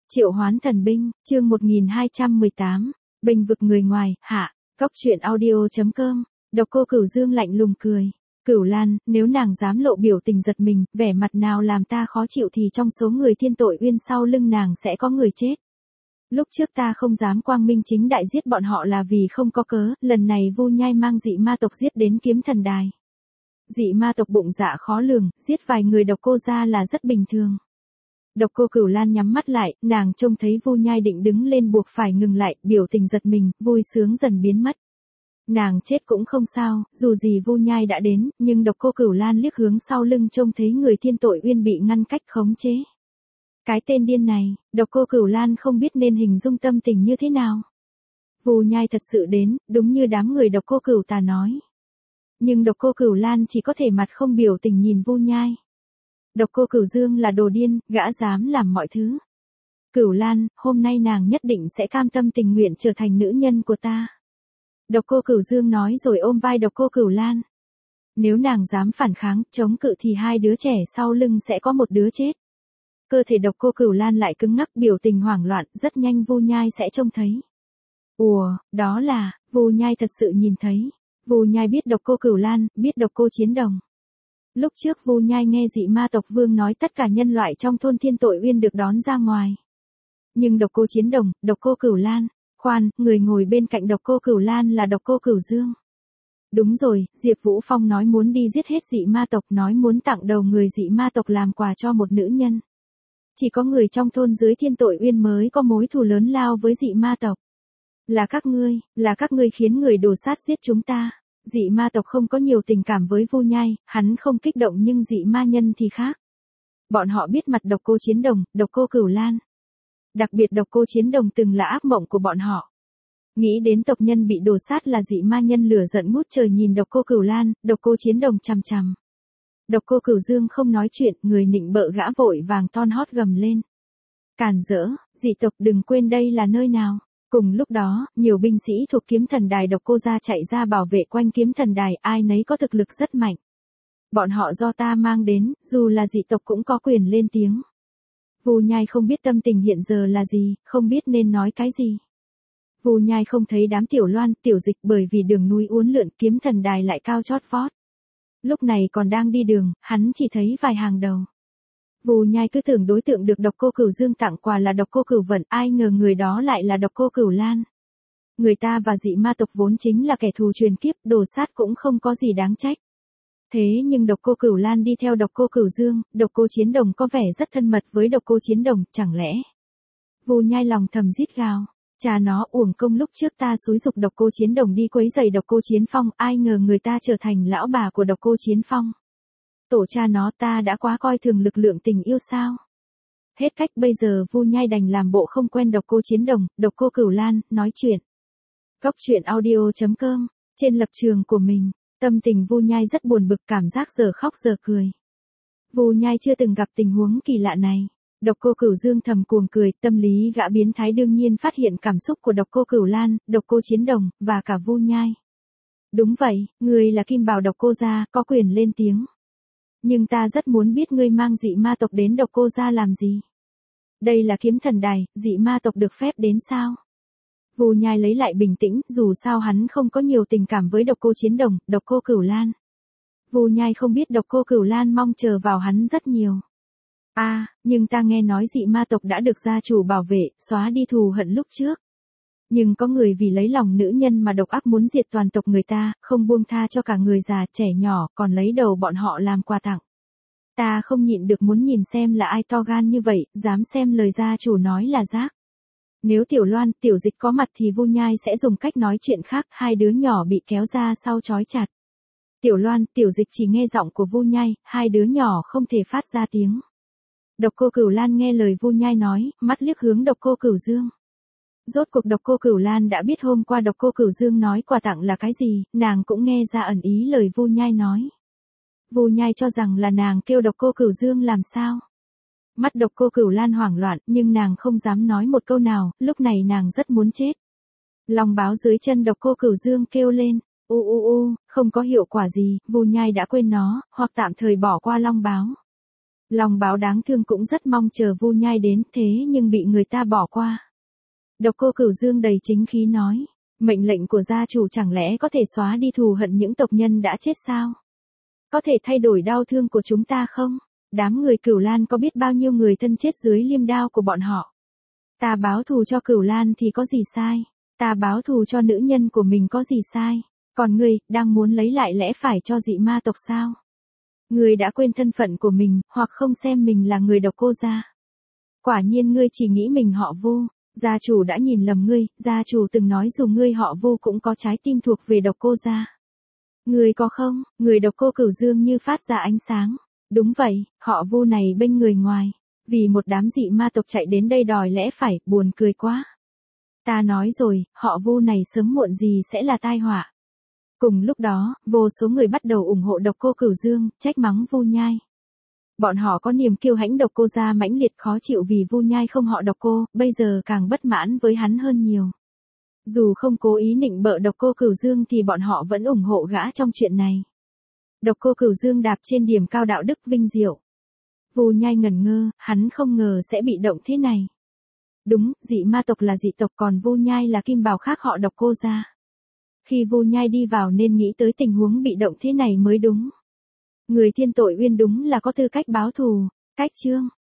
Triệu hoán thần binh, chương 1218, bênh vực người ngoài, hạ, Cóc truyện audio.com, Độc Cô Cửu Dương lạnh lùng cười. Cửu Lan, nếu nàng dám lộ biểu tình giật mình, vẻ mặt nào làm ta khó chịu thì trong số người thiên tội uyên sau lưng nàng sẽ có người chết. Lúc trước ta không dám quang minh chính đại giết bọn họ là vì không có cớ, lần này Vu Nhai mang dị ma tộc giết đến kiếm thần đài. Dị ma tộc bụng dạ khó lường, giết vài người Độc Cô ra là rất bình thường. Độc Cô Cửu Lan nhắm mắt lại, nàng trông thấy Vu Nhai định đứng lên buộc phải ngừng lại, biểu tình giật mình, vui sướng dần biến mất. Nàng chết cũng không sao, dù gì Vu Nhai đã đến, nhưng Độc Cô Cửu Lan liếc hướng sau lưng trông thấy người thiên tội uyên bị ngăn cách khống chế. Cái tên điên này, Độc Cô Cửu Lan không biết nên hình dung tâm tình như thế nào. Vu Nhai thật sự đến, đúng như đám người Độc Cô Cửu Tà nói. Nhưng Độc Cô Cửu Lan chỉ có thể mặt không biểu tình nhìn Vu Nhai. Độc Cô Cửu Dương là đồ điên, gã dám làm mọi thứ. Cửu Lan, hôm nay nàng nhất định sẽ cam tâm tình nguyện trở thành nữ nhân của ta. Độc Cô Cửu Dương nói rồi ôm vai Độc Cô Cửu Lan. Nếu nàng dám phản kháng, chống cự thì hai đứa trẻ sau lưng sẽ có một đứa chết. Cơ thể Độc Cô Cửu Lan lại cứng ngắc, biểu tình hoảng loạn, rất nhanh Vu Nhai sẽ trông thấy. Ùa, đó là, Vu Nhai thật sự nhìn thấy. Vu Nhai biết Độc Cô Cửu Lan, biết Độc Cô Chiến Đồng. Lúc trước Vu Nhai nghe dị ma tộc vương nói tất cả nhân loại trong thôn thiên tội uyên được đón ra ngoài. Nhưng Độc Cô Chiến Đồng, Độc Cô Cửu Lan, khoan, người ngồi bên cạnh Độc Cô Cửu Lan là Độc Cô Cửu Dương. Đúng rồi, Diệp Vũ Phong nói muốn đi giết hết dị ma tộc, nói muốn tặng đầu người dị ma tộc làm quà cho một nữ nhân. Chỉ có người trong thôn dưới thiên tội uyên mới có mối thù lớn lao với dị ma tộc. Là các ngươi khiến người đồ sát giết chúng ta. Dị ma tộc không có nhiều tình cảm với Vu Nhai, hắn không kích động nhưng dị ma nhân thì khác. Bọn họ biết mặt Độc Cô Chiến Đồng, Độc Cô Cửu Lan. Đặc biệt Độc Cô Chiến Đồng từng là ác mộng của bọn họ. Nghĩ đến tộc nhân bị đồ sát là dị ma nhân, lửa giận ngút trời nhìn Độc Cô Cửu Lan, Độc Cô Chiến Đồng chằm chằm. Độc Cô Cửu Dương không nói chuyện, người nịnh bợ gã vội vàng ton hót gầm lên. Càn rỡ, dị tộc đừng quên đây là nơi nào. Cùng lúc đó, nhiều binh sĩ thuộc kiếm thần đài Độc Cô gia chạy ra bảo vệ quanh kiếm thần đài, ai nấy có thực lực rất mạnh. Bọn họ do ta mang đến, dù là dị tộc cũng có quyền lên tiếng. Vu Nhai không biết tâm tình hiện giờ là gì, không biết nên nói cái gì. Vu Nhai không thấy đám Tiểu Loan, Tiểu Dịch bởi vì đường núi uốn lượn, kiếm thần đài lại cao chót vót. Lúc này còn đang đi đường, hắn chỉ thấy vài hàng đầu. Vu Nhai cứ tưởng đối tượng được Độc Cô Cửu Dương tặng quà là Độc Cô Cửu Vận, ai ngờ người đó lại là Độc Cô Cửu Lan. Người ta và dị ma tộc vốn chính là kẻ thù truyền kiếp, đồ sát cũng không có gì đáng trách. Thế nhưng Độc Cô Cửu Lan đi theo Độc Cô Cửu Dương, Độc Cô Chiến Đồng có vẻ rất thân mật với Độc Cô Chiến Đồng, chẳng lẽ? Vu Nhai lòng thầm rít gào, cha nó, uổng công lúc trước ta xúi giục Độc Cô Chiến Đồng đi quấy rầy Độc Cô Chiến Phong, ai ngờ người ta trở thành lão bà của Độc Cô Chiến Phong. Tổ cha nó, ta đã quá coi thường lực lượng tình yêu sao? Hết cách, bây giờ Vu Nhai đành làm bộ không quen Độc Cô Chiến Đồng, Độc Cô Cửu Lan, nói chuyện. Cóc truyện audio.com, trên lập trường của mình, tâm tình Vu Nhai rất buồn bực, cảm giác giờ khóc giờ cười. Vu Nhai chưa từng gặp tình huống kỳ lạ này. Độc Cô Cửu Dương thầm cuồng cười, tâm lý gã biến thái đương nhiên phát hiện cảm xúc của Độc Cô Cửu Lan, Độc Cô Chiến Đồng, và cả Vu Nhai. Đúng vậy, người là kim bào Độc Cô gia, có quyền lên tiếng. Nhưng ta rất muốn biết ngươi mang dị ma tộc đến Độc Cô gia làm gì. Đây là kiếm thần đài, dị ma tộc được phép đến sao? Vu Nhai lấy lại bình tĩnh, dù sao hắn không có nhiều tình cảm với Độc Cô Chiến Đồng, Độc Cô Cửu Lan. Vu Nhai không biết Độc Cô Cửu Lan mong chờ vào hắn rất nhiều. Nhưng ta nghe nói dị ma tộc đã được gia chủ bảo vệ, xóa đi thù hận lúc trước. Nhưng có người vì lấy lòng nữ nhân mà độc ác muốn diệt toàn tộc người ta, không buông tha cho cả người già, trẻ nhỏ, còn lấy đầu bọn họ làm quà tặng. Ta không nhịn được muốn nhìn xem là ai to gan như vậy, dám xem lời gia chủ nói là rác. Nếu Tiểu Loan, Tiểu Dịch có mặt thì Vu Nhai sẽ dùng cách nói chuyện khác, hai đứa nhỏ bị kéo ra sau trói chặt. Tiểu Loan, Tiểu Dịch chỉ nghe giọng của Vu Nhai, hai đứa nhỏ không thể phát ra tiếng. Độc Cô Cửu Lan nghe lời Vu Nhai nói, mắt liếc hướng Độc Cô Cửu Dương. Rốt cuộc Độc Cô Cửu Lan đã biết hôm qua Độc Cô Cửu Dương nói quà tặng là cái gì, nàng cũng nghe ra ẩn ý lời Vu Nhai nói. Vu Nhai cho rằng là nàng kêu Độc Cô Cửu Dương làm sao. Mắt Độc Cô Cửu Lan hoảng loạn, nhưng nàng không dám nói một câu nào, lúc này nàng rất muốn chết. Long báo dưới chân Độc Cô Cửu Dương kêu lên, không có hiệu quả gì, Vu Nhai đã quên nó, hoặc tạm thời bỏ qua long báo. Long Báo đáng thương cũng rất mong chờ Vu Nhai đến, thế nhưng bị người ta bỏ qua. Độc Cô Cửu Dương đầy chính khí nói, mệnh lệnh của gia chủ chẳng lẽ có thể xóa đi thù hận những tộc nhân đã chết sao? Có thể thay đổi đau thương của chúng ta không? Đám người Cửu Lan có biết bao nhiêu người thân chết dưới liêm đao của bọn họ? Ta báo thù cho Cửu Lan thì có gì sai? Ta báo thù cho nữ nhân của mình có gì sai? Còn ngươi, đang muốn lấy lại lẽ phải cho dị ma tộc sao? Ngươi đã quên thân phận của mình, hoặc không xem mình là người Độc Cô gia. Quả nhiên ngươi chỉ nghĩ mình họ Vu, gia chủ đã nhìn lầm ngươi, gia chủ từng nói dù ngươi họ Vu cũng có trái tim thuộc về Độc Cô gia. Ngươi có không? Người Độc Cô Cửu Dương như phát ra ánh sáng. Đúng vậy, họ Vu này bênh người ngoài, vì một đám dị ma tộc chạy đến đây đòi lẽ phải, buồn cười quá. Ta nói rồi, họ Vu này sớm muộn gì sẽ là tai họa. Cùng lúc đó, vô số người bắt đầu ủng hộ Độc Cô Cửu Dương, trách mắng Vu Nhai. Bọn họ có niềm kiêu hãnh Độc Cô gia mãnh liệt khó chịu vì Vu Nhai không họ Độc Cô, bây giờ càng bất mãn với hắn hơn nhiều. Dù không cố ý nịnh bợ Độc Cô Cửu Dương thì bọn họ vẫn ủng hộ gã trong chuyện này. Độc Cô Cửu Dương đạp trên điểm cao đạo đức vinh diệu. Vu Nhai ngẩn ngơ, hắn không ngờ sẽ bị động thế này. Đúng, dị ma tộc là dị tộc còn Vu Nhai là kim bào khác họ Độc Cô gia. Khi Vu Nhai đi vào nên nghĩ tới tình huống bị động thế này mới đúng. Người Thiên Tội Uyên đúng là có tư cách báo thù. Cách chương